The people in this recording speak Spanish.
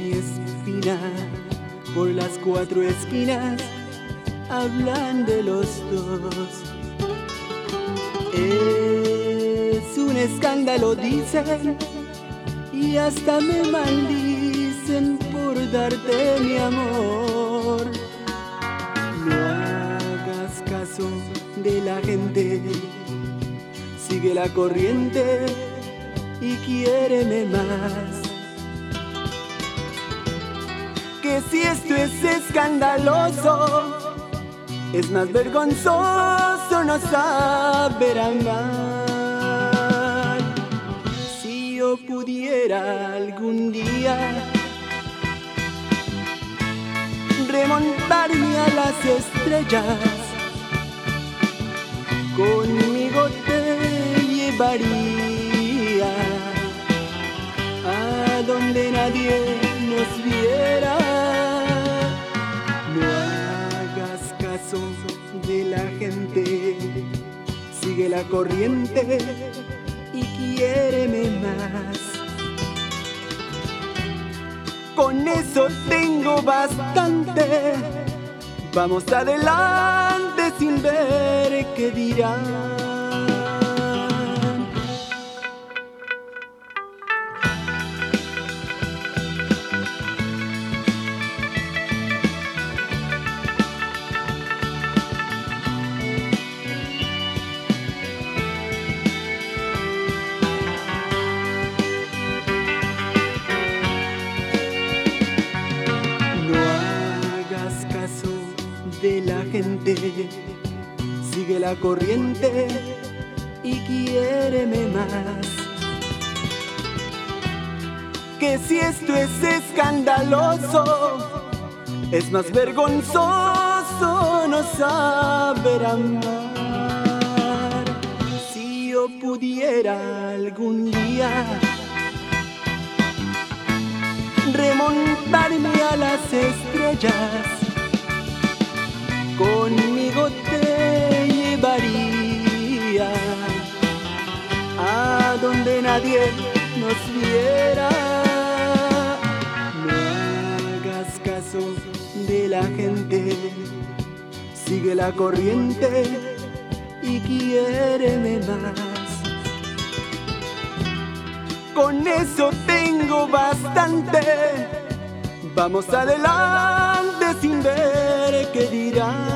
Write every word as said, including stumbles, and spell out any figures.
mi espina, por las cuatro esquinas hablan de los dos. Es un escándalo, dicen, y hasta me maldicen por darte mi amor. No hagas caso de la gente, sigue la corriente y quiéreme más. Que si esto es escandaloso, es más vergonzoso no saber amar. Si yo pudiera algún día remontarme a las estrellas, conmigo te llevaría a donde nadie nos viera. No hagas caso de la gente, sigue la corriente y quiéreme más. Con eso tengo bastante, vamos adelante sin ver qué dirán. De la gente, sigue la corriente y quiéreme más. Que si esto es escandaloso, es más vergonzoso no saber amar. Si yo pudiera algún día remontarme a las estrellas, conmigo te llevaría a donde nadie nos viera. No hagas caso de la gente, sigue la corriente y quiéreme más. Con eso tengo bastante, vamos adelante sin ver qué dirán.